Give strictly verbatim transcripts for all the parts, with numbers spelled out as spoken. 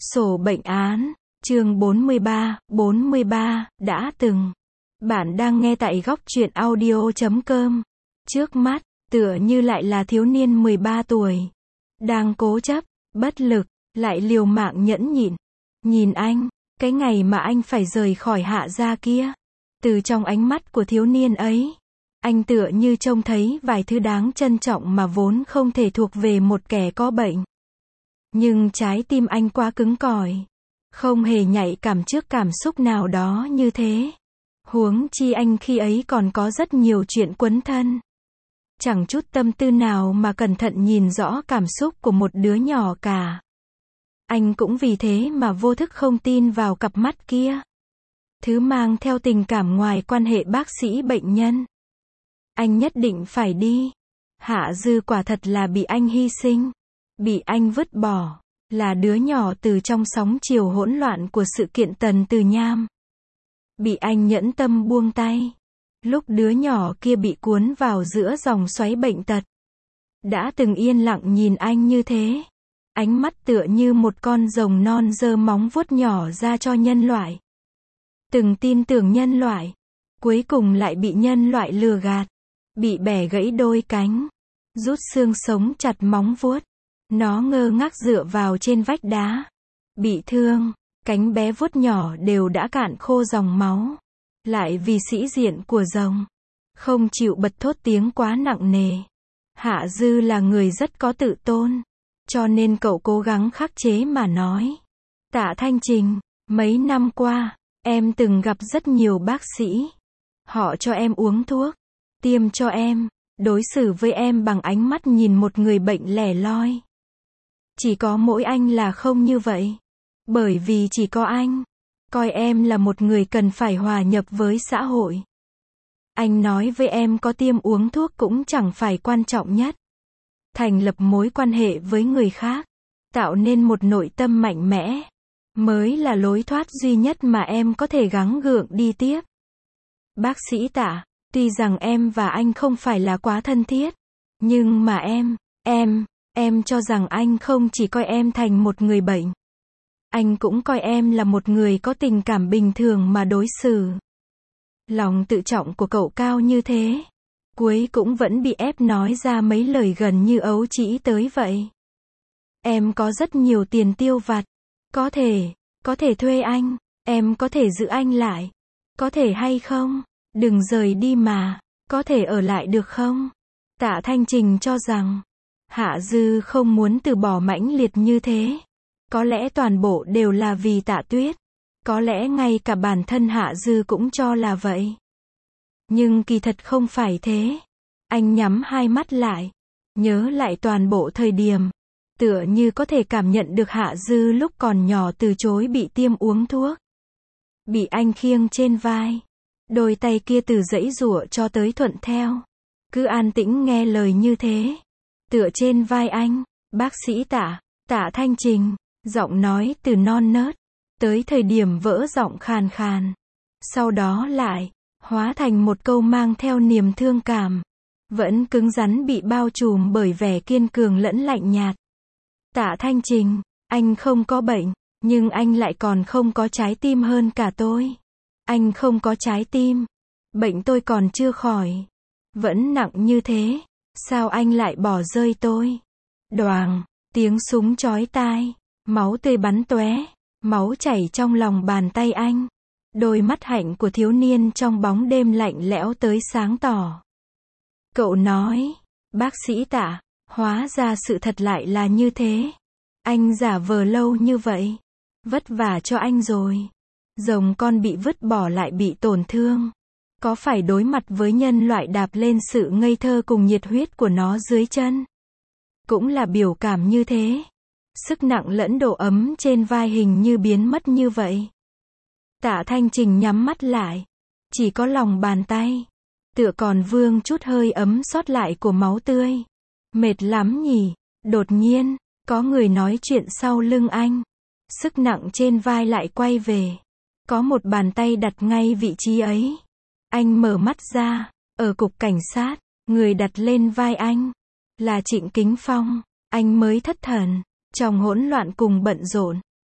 Sổ bệnh án, chương bốn mươi ba, bốn mươi ba, đã từng. Bạn đang nghe tại góc truyện audio chấm com. Trước mắt, tựa như lại là thiếu niên mười ba tuổi. Đang cố chấp, bất lực, lại liều mạng nhẫn nhịn. Nhìn anh, cái ngày mà anh phải rời khỏi Hạ gia kia. Từ trong ánh mắt của thiếu niên ấy, anh tựa như trông thấy vài thứ đáng trân trọng mà vốn không thể thuộc về một kẻ có bệnh. Nhưng trái tim anh quá cứng cỏi, không hề nhạy cảm trước cảm xúc nào đó như thế. Huống chi anh khi ấy còn có rất nhiều chuyện quấn thân. Chẳng chút tâm tư nào mà cẩn thận nhìn rõ cảm xúc của một đứa nhỏ cả. Anh cũng vì thế mà vô thức không tin vào cặp mắt kia. Thứ mang theo tình cảm ngoài quan hệ bác sĩ bệnh nhân. Anh nhất định phải đi. Hạ Dư quả thật là bị anh hy sinh. Bị anh vứt bỏ. Là đứa nhỏ từ trong sóng chiều hỗn loạn của sự kiện Tần Từ Nham. Bị anh nhẫn tâm buông tay. Lúc đứa nhỏ kia bị cuốn vào giữa dòng xoáy bệnh tật. Đã từng yên lặng nhìn anh như thế. Ánh mắt tựa như một con rồng non giơ móng vuốt nhỏ ra cho nhân loại. Từng tin tưởng nhân loại. Cuối cùng lại bị nhân loại lừa gạt. Bị bẻ gãy đôi cánh. Rút xương sống chặt móng vuốt. Nó ngơ ngác dựa vào trên vách đá. Bị thương, cánh bé vuốt nhỏ đều đã cạn khô dòng máu. Lại vì sĩ diện của rồng. Không chịu bật thốt tiếng quá nặng nề. Hạ Dư là người rất có tự tôn. Cho nên cậu cố gắng khắc chế mà nói. Tạ Thanh Trình, mấy năm qua, em từng gặp rất nhiều bác sĩ. Họ cho em uống thuốc, tiêm cho em, đối xử với em bằng ánh mắt nhìn một người bệnh lẻ loi. Chỉ có mỗi anh là không như vậy. Bởi vì chỉ có anh coi em là một người cần phải hòa nhập với xã hội. Anh nói với em có tiêm uống thuốc cũng chẳng phải quan trọng nhất. Thành lập mối quan hệ với người khác, tạo nên một nội tâm mạnh mẽ, mới là lối thoát duy nhất mà em có thể gắng gượng đi tiếp. Bác sĩ Tạ, tuy rằng em và anh không phải là quá thân thiết, nhưng mà em, em, em cho rằng anh không chỉ coi em thành một người bệnh. Anh cũng coi em là một người có tình cảm bình thường mà đối xử. Lòng tự trọng của cậu cao như thế. Cuối cũng vẫn bị ép nói ra mấy lời gần như ấu trĩ tới vậy. Em có rất nhiều tiền tiêu vặt. Có thể, có thể thuê anh. Em có thể giữ anh lại. Có thể hay không? Đừng rời đi mà. Có thể ở lại được không? Tạ Thanh Trình cho rằng Hạ Dư không muốn từ bỏ mãnh liệt như thế. Có lẽ toàn bộ đều là vì Tạ Tuyết. Có lẽ ngay cả bản thân Hạ Dư cũng cho là vậy. Nhưng kỳ thật không phải thế. Anh nhắm hai mắt lại. Nhớ lại toàn bộ thời điểm. Tựa như có thể cảm nhận được Hạ Dư lúc còn nhỏ từ chối bị tiêm uống thuốc. Bị anh khiêng trên vai. Đôi tay kia từ giãy giụa cho tới thuận theo. Cứ an tĩnh nghe lời như thế. Tựa trên vai anh. Bác sĩ Tạ, Tạ Thanh Trình. Giọng nói từ non nớt. Tới thời điểm vỡ giọng khàn khàn. Sau đó lại hóa thành một câu mang theo niềm thương cảm. Vẫn cứng rắn bị bao trùm bởi vẻ kiên cường lẫn lạnh nhạt. Tạ Thanh Trình, anh không có bệnh, nhưng anh lại còn không có trái tim hơn cả tôi. Anh không có trái tim. Bệnh tôi còn chưa khỏi. Vẫn nặng như thế. Sao anh lại bỏ rơi tôi? Đoàng, tiếng súng chói tai. Máu tươi bắn tóe. Máu chảy trong lòng bàn tay anh. Đôi mắt hạnh của thiếu niên trong bóng đêm lạnh lẽo tới sáng tỏ. Cậu nói, bác sĩ Tạ, hóa ra sự thật lại là như thế. Anh giả vờ lâu như vậy. Vất vả cho anh rồi. Rồng con bị vứt bỏ lại bị tổn thương. Có phải đối mặt với nhân loại đạp lên sự ngây thơ cùng nhiệt huyết của nó dưới chân? Cũng là biểu cảm như thế. Sức nặng lẫn độ ấm trên vai hình như biến mất như vậy. Tạ Thanh Trình nhắm mắt lại. Chỉ có lòng bàn tay. Tựa còn vương chút hơi ấm sót lại của máu tươi. Mệt lắm nhỉ. Đột nhiên, có người nói chuyện sau lưng anh. Sức nặng trên vai lại quay về. Có một bàn tay đặt ngay vị trí ấy. Anh mở mắt ra. Ở cục cảnh sát, người đặt lên vai anh là Trịnh Kính Phong. Anh mới thất thần. Trong hỗn loạn cùng bận rộn,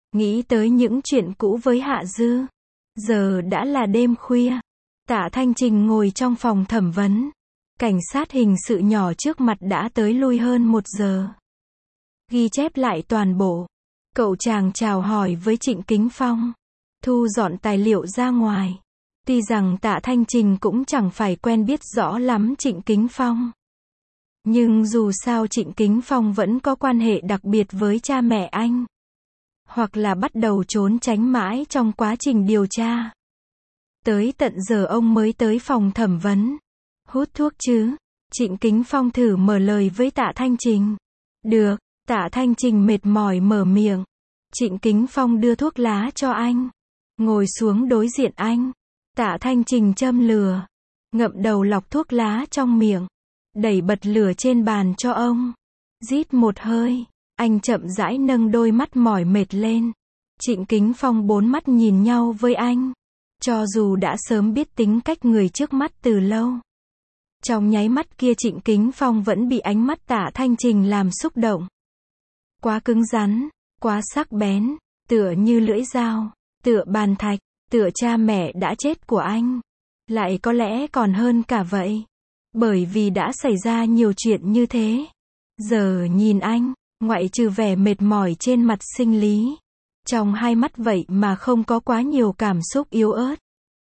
nghĩ tới những chuyện cũ với Hạ Dư. Giờ đã là đêm khuya. Tạ Thanh Trình ngồi trong phòng thẩm vấn. Cảnh sát hình sự nhỏ trước mặt đã tới lui hơn một giờ. Ghi chép lại toàn bộ. Cậu chàng chào hỏi với Trịnh Kính Phong. Thu dọn tài liệu ra ngoài. Tuy rằng Tạ Thanh Trình cũng chẳng phải quen biết rõ lắm Trịnh Kính Phong. Nhưng dù sao Trịnh Kính Phong vẫn có quan hệ đặc biệt với cha mẹ anh. Hoặc là bắt đầu trốn tránh mãi trong quá trình điều tra. Tới tận giờ ông mới tới phòng thẩm vấn. Hút thuốc chứ? Trịnh Kính Phong thử mở lời với Tạ Thanh Trình. Được, Tạ Thanh Trình mệt mỏi mở miệng. Trịnh Kính Phong đưa thuốc lá cho anh. Ngồi xuống đối diện anh. Tạ Thanh Trình châm lửa. Ngậm đầu lọc thuốc lá trong miệng. Đẩy bật lửa trên bàn cho ông. Rít một hơi. Anh chậm rãi nâng đôi mắt mỏi mệt lên. Trịnh Kính Phong bốn mắt nhìn nhau với anh. Cho dù đã sớm biết tính cách người trước mắt từ lâu. Trong nháy mắt kia Trịnh Kính Phong vẫn bị ánh mắt Tạ Thanh Trình làm xúc động. Quá cứng rắn, quá sắc bén, tựa như lưỡi dao, tựa bàn thạch, tựa cha mẹ đã chết của anh. Lại có lẽ còn hơn cả vậy. Bởi vì đã xảy ra nhiều chuyện như thế. Giờ nhìn anh, ngoại trừ vẻ mệt mỏi trên mặt sinh lý. Trong hai mắt vậy mà không có quá nhiều cảm xúc yếu ớt.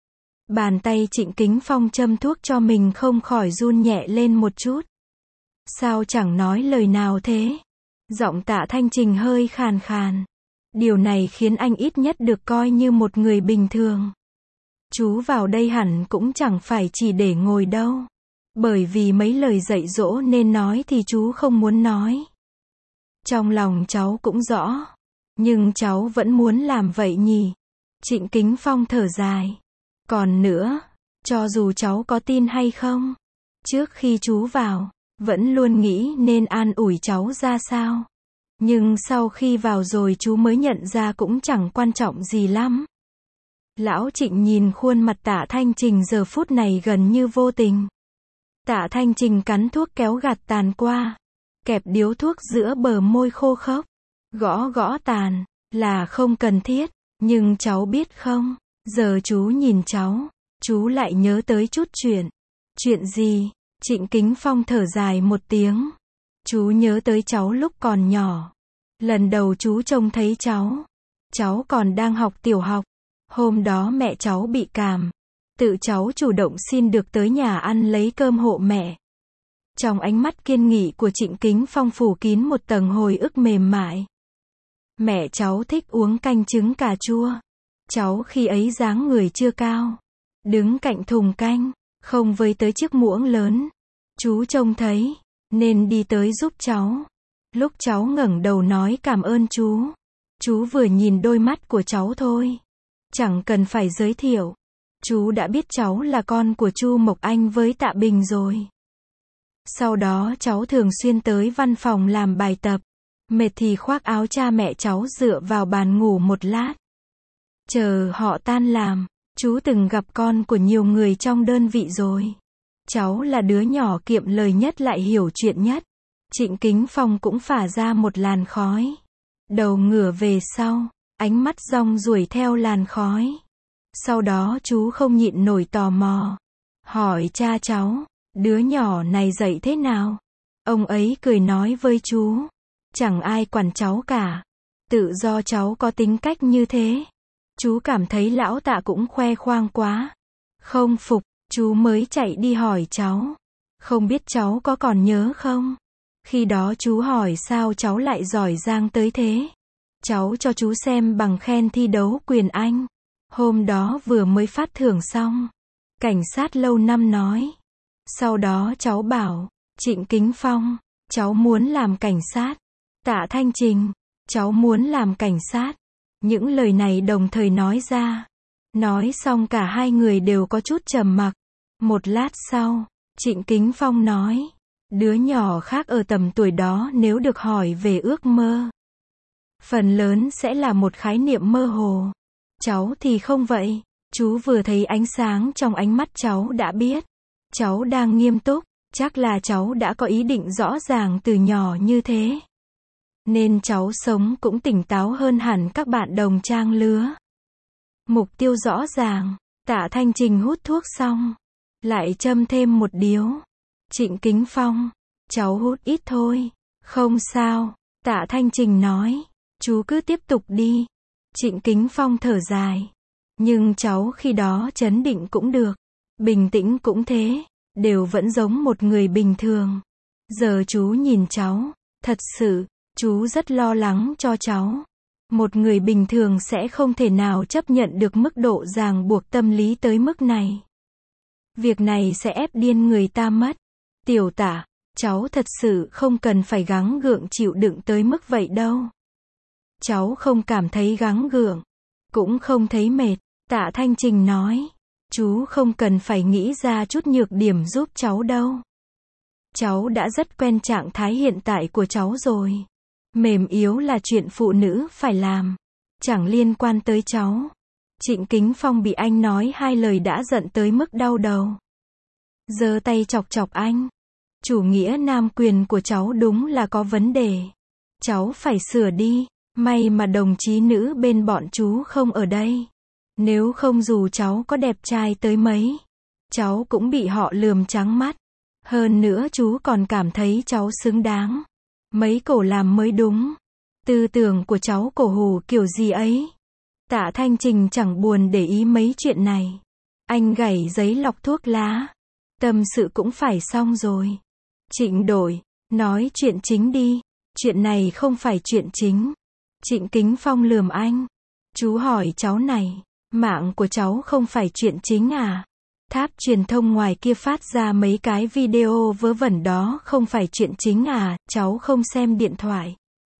Bàn tay Trịnh Kính Phong châm thuốc cho mình không khỏi run nhẹ lên một chút. Sao chẳng nói lời nào thế? Giọng Tạ Thanh Trình hơi khàn khàn. Điều này khiến anh ít nhất được coi như một người bình thường. Chú vào đây hẳn cũng chẳng phải chỉ để ngồi đâu. Bởi vì mấy lời dạy dỗ nên nói thì chú không muốn nói. Trong lòng cháu cũng rõ. Nhưng cháu vẫn muốn làm vậy nhỉ? Trịnh Kính Phong thở dài. Còn nữa, cho dù cháu có tin hay không, trước khi chú vào, vẫn luôn nghĩ nên an ủi cháu ra sao. Nhưng sau khi vào rồi chú mới nhận ra cũng chẳng quan trọng gì lắm. Lão Trịnh nhìn khuôn mặt Tạ Thanh Trình giờ phút này gần như vô tình. Tạ Thanh Trình cắn thuốc kéo gạt tàn qua, kẹp điếu thuốc giữa bờ môi khô khốc, gõ gõ tàn, là không cần thiết, nhưng cháu biết không, giờ chú nhìn cháu, chú lại nhớ tới chút chuyện. Chuyện gì? Trịnh Kính Phong thở dài một tiếng. Chú nhớ tới cháu lúc còn nhỏ. Lần đầu chú trông thấy cháu, cháu còn đang học tiểu học. Hôm đó mẹ cháu bị cảm. Tự cháu chủ động xin được tới nhà ăn lấy cơm hộ mẹ. Trong ánh mắt kiên nghị của Trịnh Kính Phong phủ kín một tầng hồi ức mềm mại. Mẹ cháu thích uống canh trứng cà chua. Cháu khi ấy dáng người chưa cao. Đứng cạnh thùng canh, không với tới chiếc muỗng lớn. Chú trông thấy, nên đi tới giúp cháu. Lúc cháu ngẩng đầu nói cảm ơn chú. Chú vừa nhìn đôi mắt của cháu thôi. Chẳng cần phải giới thiệu. Chú đã biết cháu là con của Chu Mộc Anh với Tạ Bình rồi. Sau đó cháu thường xuyên tới văn phòng làm bài tập. Mệt thì khoác áo cha mẹ cháu dựa vào bàn ngủ một lát. Chờ họ tan làm, chú từng gặp con của nhiều người trong đơn vị rồi. Cháu là đứa nhỏ kiệm lời nhất lại hiểu chuyện nhất. Trịnh Kính Phong cũng phả ra một làn khói. Đầu ngửa về sau, ánh mắt rong ruổi theo làn khói. Sau đó chú không nhịn nổi tò mò. Hỏi cha cháu, đứa nhỏ này dạy thế nào? Ông ấy cười nói với chú. Chẳng ai quản cháu cả. Tự do cháu có tính cách như thế. Chú cảm thấy lão Tạ cũng khoe khoang quá. Không phục, chú mới chạy đi hỏi cháu. Không biết cháu có còn nhớ không? Khi đó chú hỏi sao cháu lại giỏi giang tới thế. Cháu cho chú xem bằng khen thi đấu quyền Anh. Hôm đó vừa mới phát thưởng xong. Cảnh sát lâu năm nói. Sau đó cháu bảo, Trịnh Kính Phong, cháu muốn làm cảnh sát. Tạ Thanh Trình, cháu muốn làm cảnh sát. Những lời này đồng thời nói ra. Nói xong cả hai người đều có chút trầm mặc. Một lát sau, Trịnh Kính Phong nói. Đứa nhỏ khác ở tầm tuổi đó nếu được hỏi về ước mơ, phần lớn sẽ là một khái niệm mơ hồ. Cháu thì không vậy. Chú vừa thấy ánh sáng trong ánh mắt cháu đã biết. Cháu đang nghiêm túc. Chắc là cháu đã có ý định rõ ràng từ nhỏ như thế. nên cháu sống cũng tỉnh táo hơn hẳn các bạn đồng trang lứa. Mục tiêu rõ ràng, Tạ Thanh Trình hút thuốc xong, lại châm thêm một điếu. Trịnh Kính Phong, cháu hút ít thôi. Không sao, Tạ Thanh Trình nói, chú cứ tiếp tục đi. Trịnh Kính Phong thở dài. Nhưng cháu khi đó trấn định cũng được, bình tĩnh cũng thế, đều vẫn giống một người bình thường. Giờ chú nhìn cháu, thật sự, chú rất lo lắng cho cháu. Một người bình thường sẽ không thể nào chấp nhận được mức độ ràng buộc tâm lý tới mức này. Việc này sẽ ép điên người ta mất. Tiểu Tạ, cháu thật sự không cần phải gắng gượng chịu đựng tới mức vậy đâu. Cháu không cảm thấy gắng gượng, cũng không thấy mệt. Tạ Thanh Trình nói, chú không cần phải nghĩ ra chút nhược điểm giúp cháu đâu. Cháu đã rất quen trạng thái hiện tại của cháu rồi. Mềm yếu là chuyện phụ nữ phải làm, chẳng liên quan tới cháu. Trịnh Kính Phong bị anh nói hai lời đã giận tới mức đau đầu. Giơ tay chọc chọc anh. Chủ nghĩa nam quyền của cháu đúng là có vấn đề. Cháu phải sửa đi. May mà đồng chí nữ bên bọn chú không ở đây. Nếu không dù cháu có đẹp trai tới mấy, cháu cũng bị họ lườm trắng mắt. Hơn nữa chú còn cảm thấy cháu xứng đáng. Mấy cổ làm mới đúng. Tư tưởng của cháu cổ hủ kiểu gì ấy. Tạ Thanh Trình chẳng buồn để ý mấy chuyện này. Anh gảy giấy lọc thuốc lá. Tâm sự cũng phải xong rồi. Trịnh Đội, nói chuyện chính đi. Chuyện này không phải chuyện chính. Trịnh Kính Phong lườm anh. Chú hỏi cháu này, mạng của cháu không phải chuyện chính à? Tháp truyền thông ngoài kia phát ra mấy cái video vớ vẩn đó không phải chuyện chính à? Cháu không xem điện thoại.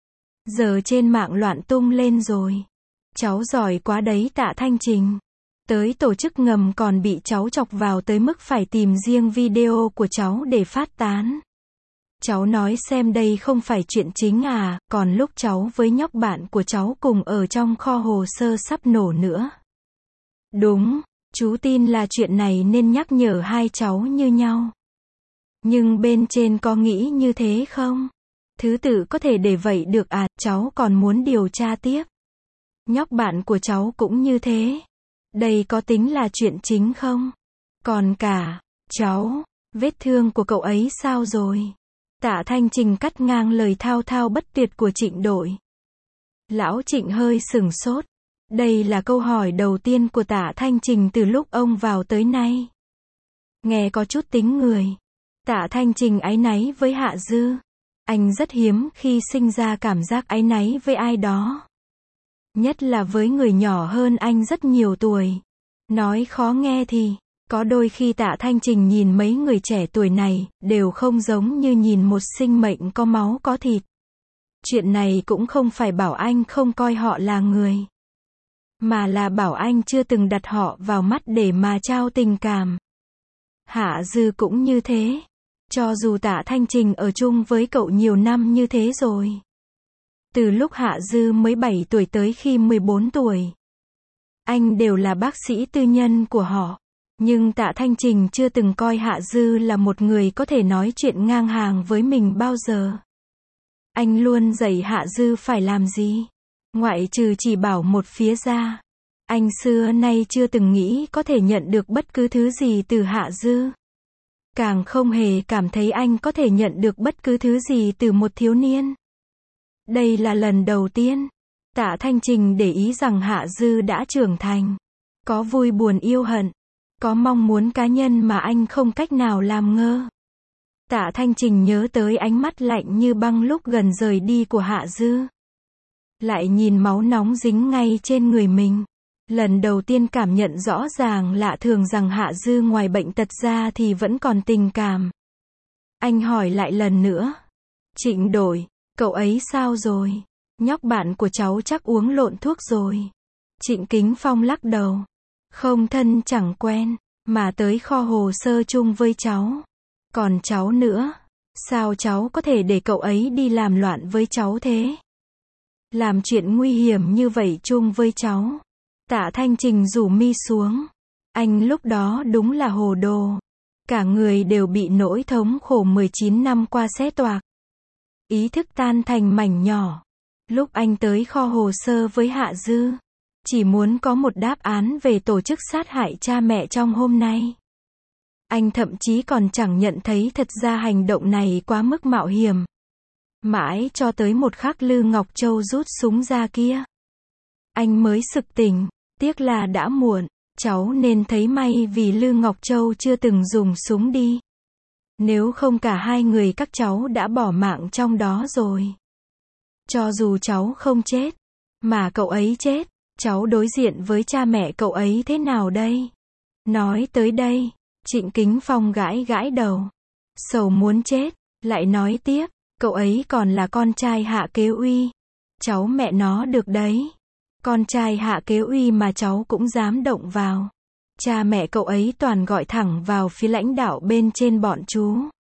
Giờ trên mạng loạn tung lên rồi. Cháu giỏi quá đấy Tạ Thanh Trình. Tới tổ chức ngầm còn bị cháu chọc vào tới mức phải tìm riêng video của cháu để phát tán. Cháu nói xem đây không phải chuyện chính à, còn lúc cháu với nhóc bạn của cháu cùng ở trong kho hồ sơ sắp nổ nữa. Đúng, chú tin là chuyện này nên nhắc nhở hai cháu như nhau. Nhưng bên trên có nghĩ như thế không? Thứ tự có thể để vậy được à, cháu còn muốn điều tra tiếp. Nhóc bạn của cháu cũng như thế. Đây có tính là chuyện chính không? Còn cả, cháu, vết thương của cậu ấy sao rồi? Tạ Thanh Trình cắt ngang lời thao thao bất tuyệt của Trịnh Đội. Lão Trịnh hơi sửng sốt. Đây là câu hỏi đầu tiên của Tạ Thanh Trình từ lúc ông vào tới nay. Nghe có chút tính người. Tạ Thanh Trình áy náy với Hạ Dư. Anh rất hiếm khi sinh ra cảm giác áy náy với ai đó. Nhất là với người nhỏ hơn anh rất nhiều tuổi. Nói khó nghe thì, có đôi khi Tạ Thanh Trình nhìn mấy người trẻ tuổi này, đều không giống như nhìn một sinh mệnh có máu có thịt. Chuyện này cũng không phải bảo anh không coi họ là người, mà là bảo anh chưa từng đặt họ vào mắt để mà trao tình cảm. Hạ Dư cũng như thế. Cho dù Tạ Thanh Trình ở chung với cậu nhiều năm như thế rồi. Từ lúc Hạ Dư mới bảy tuổi tới khi mười bốn tuổi. Anh đều là bác sĩ tư nhân của họ. Nhưng Tạ Thanh Trình chưa từng coi Hạ Dư là một người có thể nói chuyện ngang hàng với mình bao giờ. Anh luôn dạy Hạ Dư phải làm gì. Ngoại trừ chỉ bảo một phía ra. Anh xưa nay chưa từng nghĩ có thể nhận được bất cứ thứ gì từ Hạ Dư. Càng không hề cảm thấy anh có thể nhận được bất cứ thứ gì từ một thiếu niên. Đây là lần đầu tiên Tạ Thanh Trình để ý rằng Hạ Dư đã trưởng thành. Có vui buồn yêu hận. Có mong muốn cá nhân mà anh không cách nào làm ngơ. Tạ Thanh Trình nhớ tới ánh mắt lạnh như băng lúc gần rời đi của Hạ Dư. Lại nhìn máu nóng dính ngay trên người mình. Lần đầu tiên cảm nhận rõ ràng lạ thường rằng Hạ Dư ngoài bệnh tật ra thì vẫn còn tình cảm. Anh hỏi lại lần nữa. Trịnh Đội, cậu ấy sao rồi? Nhóc bạn của cháu chắc uống lộn thuốc rồi. Trịnh Kính Phong lắc đầu. Không thân chẳng quen, mà tới kho hồ sơ chung với cháu. Còn cháu nữa, sao cháu có thể để cậu ấy đi làm loạn với cháu thế? Làm chuyện nguy hiểm như vậy chung với cháu. Tạ Thanh Trình rủ mi xuống. Anh lúc đó đúng là hồ đồ. Cả người đều bị nỗi thống khổ mười chín năm qua xé toạc. ý thức tan thành mảnh nhỏ. Lúc anh tới kho hồ sơ với Hạ Dư, chỉ muốn có một đáp án về tổ chức sát hại cha mẹ trong hôm nay. Anh thậm chí còn chẳng nhận thấy thật ra hành động này quá mức mạo hiểm. Mãi cho tới một khắc Lư Ngọc Châu rút súng ra kia, anh mới sực tỉnh, tiếc là đã muộn, cháu nên thấy may vì Lư Ngọc Châu chưa từng dùng súng đi. Nếu không cả hai người các cháu đã bỏ mạng trong đó rồi. Cho dù cháu không chết, mà cậu ấy chết, cháu đối diện với cha mẹ cậu ấy thế nào đây? Nói tới đây, Trịnh Kính Phong gãi gãi đầu. Sầu muốn chết, lại nói tiếp, cậu ấy còn là con trai Hạ Kế Uy. Cháu mẹ nó được đấy. Con trai Hạ Kế Uy mà cháu cũng dám động vào. Cha mẹ cậu ấy toàn gọi thẳng vào phía lãnh đạo bên trên bọn chú.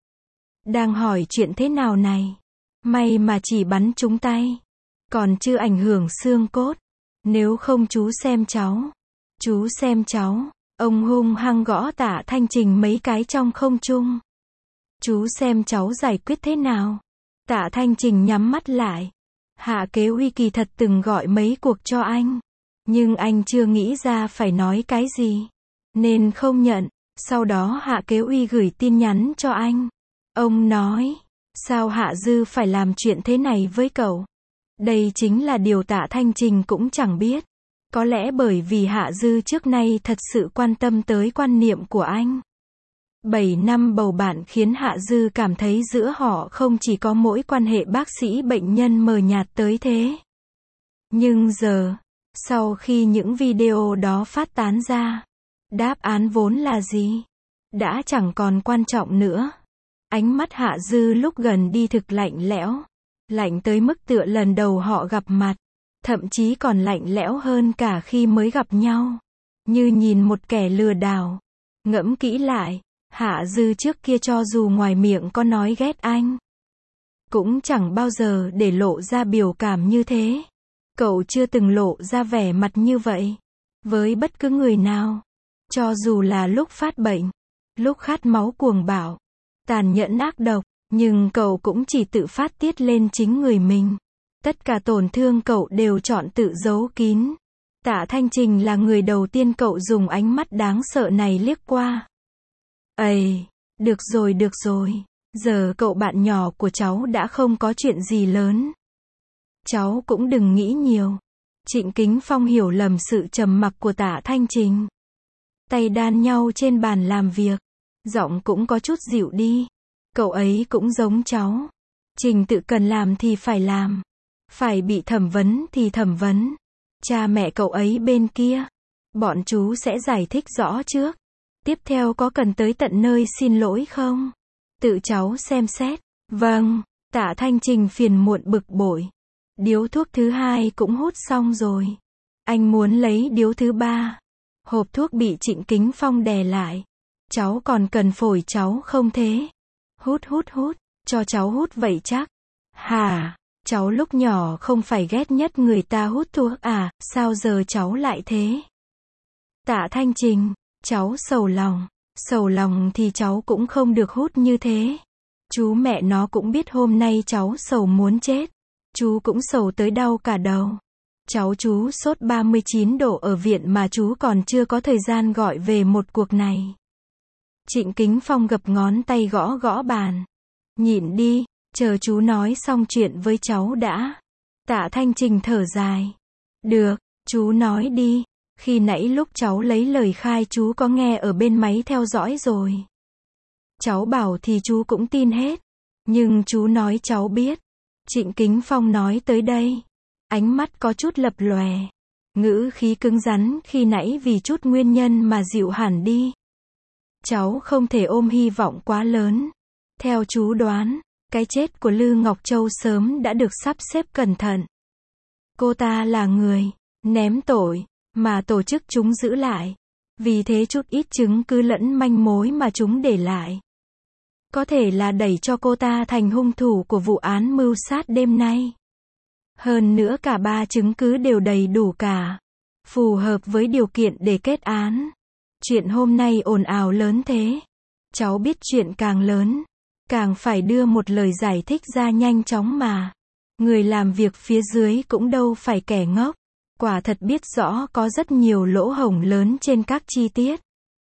Đang hỏi chuyện thế nào này? May mà chỉ bắn trúng tay. Còn chưa ảnh hưởng xương cốt. Nếu không chú xem cháu. Chú xem cháu. Ông hung hăng gõ Tạ Thanh Trình mấy cái trong không trung. Chú xem cháu giải quyết thế nào. Tạ Thanh Trình nhắm mắt lại. Hạ Kế Uy kỳ thật từng gọi mấy cuộc cho anh. Nhưng anh chưa nghĩ ra phải nói cái gì. Nên không nhận. Sau đó Hạ Kế Uy gửi tin nhắn cho anh. Ông nói, sao Hạ Dư phải làm chuyện thế này với cậu? Đây chính là điều Tạ Thanh Trình cũng chẳng biết. Có lẽ bởi vì Hạ Dư trước nay thật sự quan tâm tới quan niệm của anh. Bảy năm bầu bạn khiến Hạ Dư cảm thấy giữa họ không chỉ có mỗi quan hệ bác sĩ bệnh nhân mờ nhạt tới thế. Nhưng giờ, sau khi những video đó phát tán ra, đáp án vốn là gì? Đã chẳng còn quan trọng nữa. Ánh mắt Hạ Dư lúc gần đi thực lạnh lẽo. Lạnh tới mức tựa lần đầu họ gặp mặt. Thậm chí còn lạnh lẽo hơn cả khi mới gặp nhau. Như nhìn một kẻ lừa đảo. Ngẫm kỹ lại, Hạ Dư trước kia cho dù ngoài miệng có nói ghét anh, cũng chẳng bao giờ để lộ ra biểu cảm như thế. Cậu chưa từng lộ ra vẻ mặt như vậy. Với bất cứ người nào. Cho dù là lúc phát bệnh, lúc khát máu cuồng bạo, tàn nhẫn ác độc, nhưng cậu cũng chỉ tự phát tiết lên chính người mình. Tất cả tổn thương cậu đều chọn tự giấu kín. Tạ Thanh Trình là người đầu tiên cậu dùng ánh mắt đáng sợ này liếc qua. Ây, được rồi được rồi, giờ cậu bạn nhỏ của cháu đã không có chuyện gì lớn. Cháu cũng đừng nghĩ nhiều. Trịnh Kính Phong hiểu lầm sự trầm mặc của Tạ Thanh Trình. Tay đan nhau trên bàn làm việc. Giọng cũng có chút dịu đi. Cậu ấy cũng giống cháu. Trình tự cần làm thì phải làm. Phải bị thẩm vấn thì thẩm vấn. Cha mẹ cậu ấy bên kia. Bọn chú sẽ giải thích rõ trước. Tiếp theo có cần tới tận nơi xin lỗi không? Tự cháu xem xét. Vâng, Tạ Thanh Trình phiền muộn bực bội. Điếu thuốc thứ hai cũng hút xong rồi. Anh muốn lấy điếu thứ ba. Hộp thuốc bị Trịnh Kính Phong đè lại. Cháu còn cần phổi cháu không thế? Hút hút hút, cho cháu hút vậy chắc. Hả? Cháu lúc nhỏ không phải ghét nhất người ta hút thuốc à, sao giờ cháu lại thế? Tạ Thanh Trình, cháu sầu lòng. Sầu lòng thì cháu cũng không được hút như thế. Chú mẹ nó cũng biết hôm nay cháu sầu muốn chết. Chú cũng sầu tới đau cả đầu. Cháu chú sốt ba mươi chín độ ở viện mà chú còn chưa có thời gian gọi về một cuộc này. Trịnh Kính Phong gập ngón tay gõ gõ bàn. Nhịn đi, chờ chú nói xong chuyện với cháu đã. Tạ Thanh Trình thở dài. Được, chú nói đi. Khi nãy lúc cháu lấy lời khai chú có nghe ở bên máy theo dõi rồi. Cháu bảo thì chú cũng tin hết. Nhưng chú nói cháu biết. Trịnh Kính Phong nói tới đây. Ánh mắt có chút lập lòe. Ngữ khí cứng rắn khi nãy vì chút nguyên nhân mà dịu hẳn đi. Cháu không thể ôm hy vọng quá lớn. Theo chú đoán, cái chết của Lư Ngọc Châu sớm đã được sắp xếp cẩn thận. Cô ta là người ném tội, mà tổ chức chúng giữ lại. Vì thế chút ít chứng cứ lẫn manh mối mà chúng để lại, có thể là đẩy cho cô ta thành hung thủ của vụ án mưu sát đêm nay. Hơn nữa cả ba chứng cứ đều đầy đủ cả. Phù hợp với điều kiện để kết án. Chuyện hôm nay ồn ào lớn thế. Cháu biết chuyện càng lớn, càng phải đưa một lời giải thích ra nhanh chóng mà. Người làm việc phía dưới cũng đâu phải kẻ ngốc. Quả thật biết rõ có rất nhiều lỗ hổng lớn trên các chi tiết.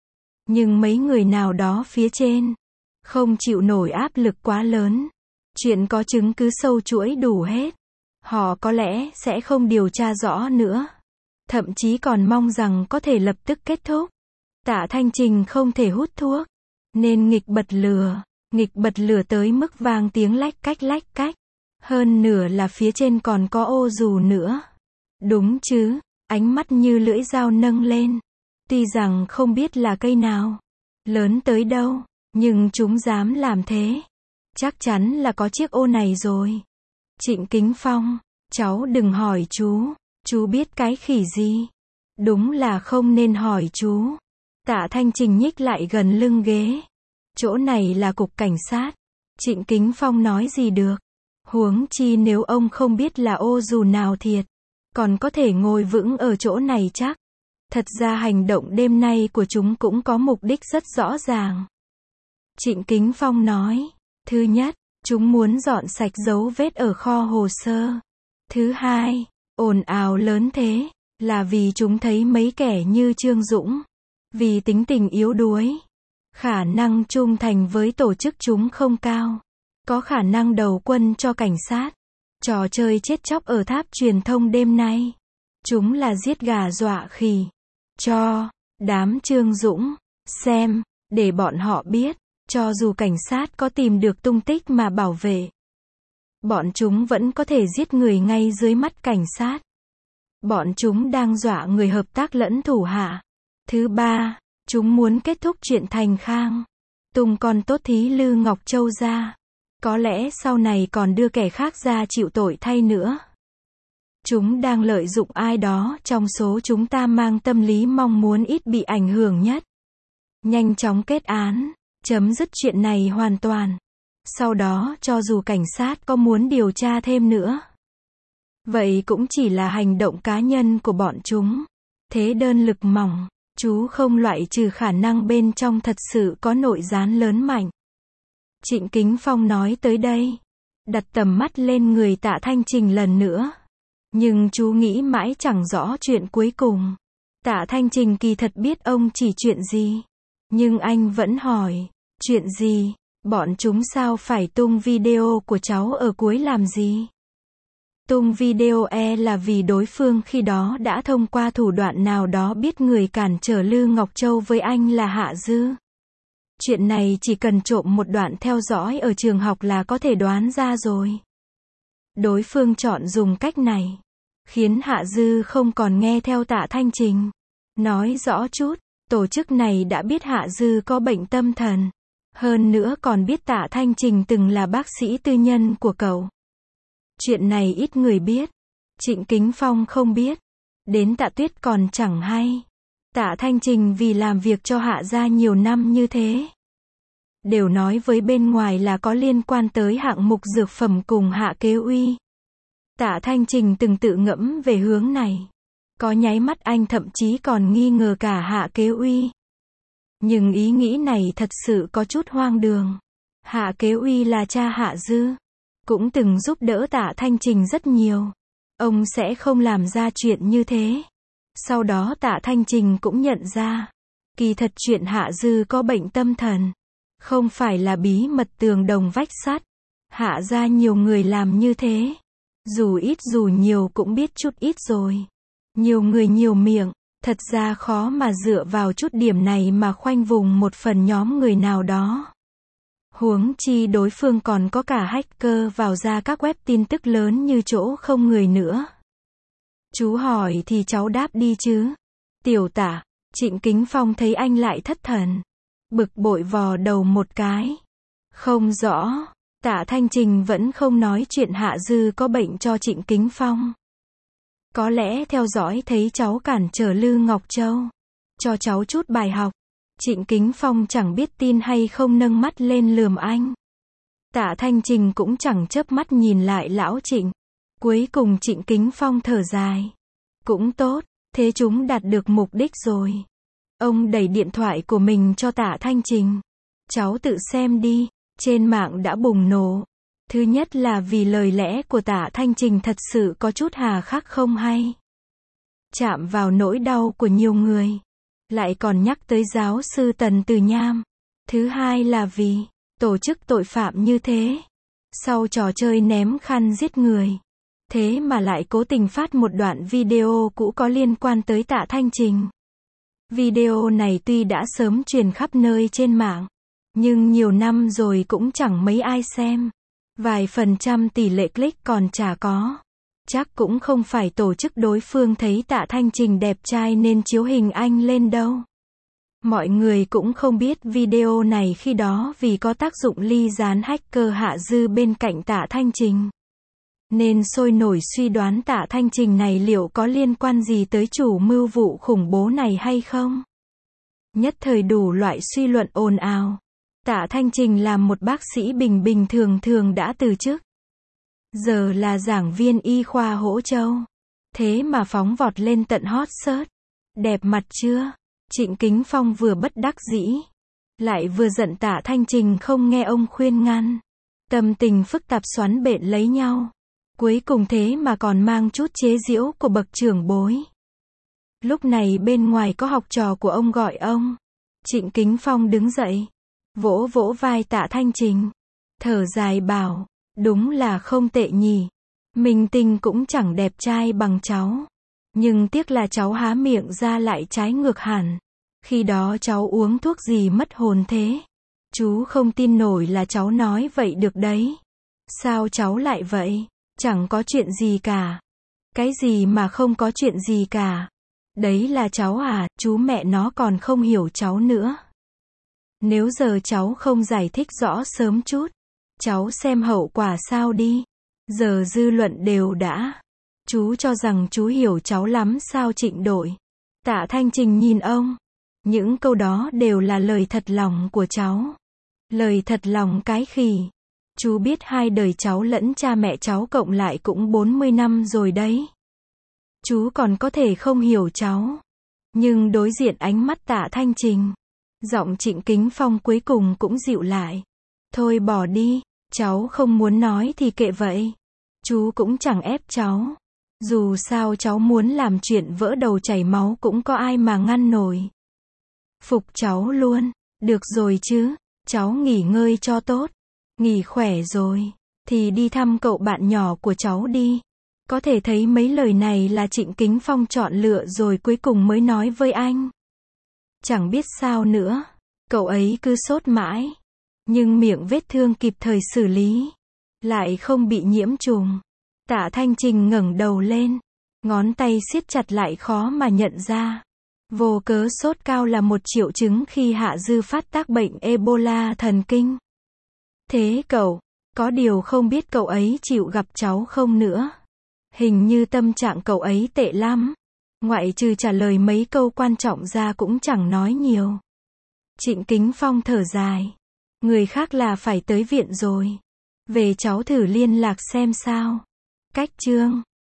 Nhưng mấy người nào đó phía trên không chịu nổi áp lực quá lớn. Chuyện có chứng cứ sâu chuỗi đủ hết. Họ có lẽ sẽ không điều tra rõ nữa. Thậm chí còn mong rằng có thể lập tức kết thúc. Tạ Thanh Trình không thể hút thuốc. Nên nghịch bật lửa. Nghịch bật lửa tới mức vang tiếng lách cách lách cách. Hơn nửa là phía trên còn có ô dù nữa. Đúng chứ, ánh mắt như lưỡi dao nâng lên. Tuy rằng không biết là cây nào, lớn tới đâu, nhưng chúng dám làm thế. Chắc chắn là có chiếc ô này rồi. Trịnh Kính Phong, cháu đừng hỏi chú, chú biết cái khỉ gì. Đúng là không nên hỏi chú. Tạ Thanh Trình nhích lại gần lưng ghế. Chỗ này là cục cảnh sát. Trịnh Kính Phong nói gì được. Huống chi nếu ông không biết là ô dù nào thiệt, còn có thể ngồi vững ở chỗ này chắc. Thật ra hành động đêm nay của chúng cũng có mục đích rất rõ ràng. Trịnh Kính Phong nói, thứ nhất, chúng muốn dọn sạch dấu vết ở kho hồ sơ. Thứ hai, ồn ào lớn thế, là vì chúng thấy mấy kẻ như Trương Dũng, vì tính tình yếu đuối, khả năng trung thành với tổ chức chúng không cao, có khả năng đầu quân cho cảnh sát. Trò chơi chết chóc ở tháp truyền thông đêm nay, chúng là giết gà dọa khỉ. Cho đám Trương Dũng xem, để bọn họ biết, cho dù cảnh sát có tìm được tung tích mà bảo vệ, bọn chúng vẫn có thể giết người ngay dưới mắt cảnh sát. Bọn chúng đang dọa người hợp tác lẫn thủ hạ. Thứ ba, chúng muốn kết thúc chuyện Thành Khang, tung con tốt thí Lư Ngọc Châu ra. Có lẽ sau này còn đưa kẻ khác ra chịu tội thay nữa. Chúng đang lợi dụng ai đó trong số chúng ta mang tâm lý mong muốn ít bị ảnh hưởng nhất. Nhanh chóng kết án, chấm dứt chuyện này hoàn toàn. Sau đó cho dù cảnh sát có muốn điều tra thêm nữa, vậy cũng chỉ là hành động cá nhân của bọn chúng. Thế đơn lực mỏng, chú không loại trừ khả năng bên trong thật sự có nội gián lớn mạnh. Trịnh Kính Phong nói tới đây, đặt tầm mắt lên người Tạ Thanh Trình lần nữa. Nhưng chú nghĩ mãi chẳng rõ chuyện cuối cùng. Tạ Thanh Trình kỳ thật biết ông chỉ chuyện gì. Nhưng anh vẫn hỏi, chuyện gì? Bọn chúng sao phải tung video của cháu ở cuối làm gì? Tung video e là vì đối phương khi đó đã thông qua thủ đoạn nào đó biết người cản trở Lư Ngọc Châu với anh là Hạ Dư. Chuyện này chỉ cần trộm một đoạn theo dõi ở trường học là có thể đoán ra rồi. Đối phương chọn dùng cách này, khiến Hạ Dư không còn nghe theo Tạ Thanh Trình. Nói rõ chút, tổ chức này đã biết Hạ Dư có bệnh tâm thần. Hơn nữa còn biết Tạ Thanh Trình từng là bác sĩ tư nhân của cậu. Chuyện này ít người biết. Trịnh Kính Phong không biết. Đến Tạ Tuyết còn chẳng hay. Tạ Thanh Trình vì làm việc cho Hạ gia nhiều năm như thế, đều nói với bên ngoài là có liên quan tới hạng mục dược phẩm cùng Hạ Kế Uy. Tạ Thanh Trình từng tự ngẫm về hướng này. Có nháy mắt anh thậm chí còn nghi ngờ cả Hạ Kế Uy. Nhưng ý nghĩ này thật sự có chút hoang đường. Hạ Kế Uy là cha Hạ Dư, cũng từng giúp đỡ Tạ Thanh Trình rất nhiều. Ông sẽ không làm ra chuyện như thế. Sau đó Tạ Thanh Trình cũng nhận ra, kỳ thật chuyện Hạ Dư có bệnh tâm thần không phải là bí mật tường đồng vách sắt. Hạ gia nhiều người làm như thế, dù ít dù nhiều cũng biết chút ít rồi. Nhiều người nhiều miệng, thật ra khó mà dựa vào chút điểm này mà khoanh vùng một phần nhóm người nào đó. Huống chi đối phương còn có cả hacker vào ra các web tin tức lớn như chỗ không người nữa. Chú hỏi thì cháu đáp đi chứ. Tiểu Tạ, Trịnh Kính Phong thấy anh lại thất thần, bực bội vò đầu một cái. Không rõ. Tạ Thanh Trình vẫn không nói chuyện Hạ Dư có bệnh cho Trịnh Kính Phong. Có lẽ theo dõi thấy cháu cản trở Lư Ngọc Châu, cho cháu chút bài học. Trịnh Kính Phong chẳng biết tin hay không nâng mắt lên lườm anh. Tạ Thanh Trình cũng chẳng chớp mắt nhìn lại lão Trịnh. Cuối cùng Trịnh Kính Phong thở dài. Cũng tốt, thế chúng đạt được mục đích rồi. Ông đẩy điện thoại của mình cho Tạ Thanh Trình. Cháu tự xem đi. trên mạng đã bùng nổ. Thứ nhất là vì lời lẽ của Tạ Thanh Trình thật sự có chút hà khắc không hay. Chạm vào nỗi đau của nhiều người. Lại còn nhắc tới giáo sư Tần Từ Nham. Thứ hai là vì tổ chức tội phạm như thế. Sau trò chơi ném khăn giết người. Thế mà lại cố tình phát một đoạn video cũ có liên quan tới Tạ Thanh Trình. Video này tuy đã sớm truyền khắp nơi trên mạng, nhưng nhiều năm rồi cũng chẳng mấy ai xem. Vài phần trăm tỷ lệ click còn chả có. Chắc cũng không phải tổ chức đối phương thấy Tạ Thanh Trình đẹp trai nên chiếu hình anh lên đâu. Mọi người cũng không biết video này khi đó vì có tác dụng ly gián hacker Hạ Dư bên cạnh Tạ Thanh Trình. Nên sôi nổi suy đoán Tạ Thanh Trình này liệu có liên quan gì tới chủ mưu vụ khủng bố này hay không? Nhất thời đủ loại suy luận ồn ào. Tạ Thanh Trình là một bác sĩ bình bình thường thường đã từ chức. Giờ là giảng viên y khoa Hỗ Châu. Thế mà phóng vọt lên tận hot search. Đẹp mặt chưa? Trịnh Kính Phong vừa bất đắc dĩ. Lại vừa giận Tạ Thanh Trình không nghe ông khuyên ngăn. Tâm tình phức tạp xoắn bện lấy nhau. Cuối cùng thế mà còn mang chút chế giễu của bậc trưởng bối. Lúc này bên ngoài có học trò của ông gọi ông. Trịnh Kính Phong đứng dậy. Vỗ vỗ vai Tạ Thanh Trình. Thở dài bảo, đúng là không tệ nhỉ. Minh Tinh cũng chẳng đẹp trai bằng cháu. Nhưng tiếc là cháu há miệng ra lại trái ngược hẳn. Khi đó cháu uống thuốc gì mất hồn thế? Chú không tin nổi là cháu nói vậy được đấy. Sao cháu lại vậy? Chẳng có chuyện gì cả. Cái gì mà không có chuyện gì cả? Đấy là cháu à, chú mẹ nó còn không hiểu cháu nữa. Nếu giờ cháu không giải thích rõ sớm chút, cháu xem hậu quả sao đi. Giờ dư luận đều đã. Chú cho rằng chú hiểu cháu lắm sao Trịnh đội. Tạ Thanh Trình nhìn ông. Những câu đó đều là lời thật lòng của cháu. Lời thật lòng cái khỉ. Chú biết hai đời cháu lẫn cha mẹ cháu cộng lại cũng bốn mươi năm rồi đấy. Chú còn có thể không hiểu cháu. Nhưng đối diện ánh mắt Tạ Thanh Trình, giọng Trịnh Kính Phong cuối cùng cũng dịu lại. Thôi bỏ đi, cháu không muốn nói thì kệ vậy. Chú cũng chẳng ép cháu. Dù sao cháu muốn làm chuyện vỡ đầu chảy máu cũng có ai mà ngăn nổi. Phục cháu luôn, được rồi chứ, cháu nghỉ ngơi cho tốt. Nghỉ khỏe rồi, thì đi thăm cậu bạn nhỏ của cháu đi. Có thể thấy mấy lời này là Trịnh Kính Phong chọn lựa rồi cuối cùng mới nói với anh. Chẳng biết sao nữa, cậu ấy cứ sốt mãi. Nhưng miệng vết thương kịp thời xử lý, lại không bị nhiễm trùng. Tạ Thanh Trình ngẩng đầu lên, ngón tay siết chặt lại khó mà nhận ra. Vô cớ sốt cao là một triệu chứng khi Hạ Dư phát tác bệnh Ebola thần kinh. Thế cậu, có điều không biết cậu ấy chịu gặp cháu không nữa. Hình như tâm trạng cậu ấy tệ lắm. Ngoại trừ trả lời mấy câu quan trọng ra cũng chẳng nói nhiều. Trịnh Kính Phong thở dài. Người khác là phải tới viện rồi. Về cháu thử liên lạc xem sao. Cách chương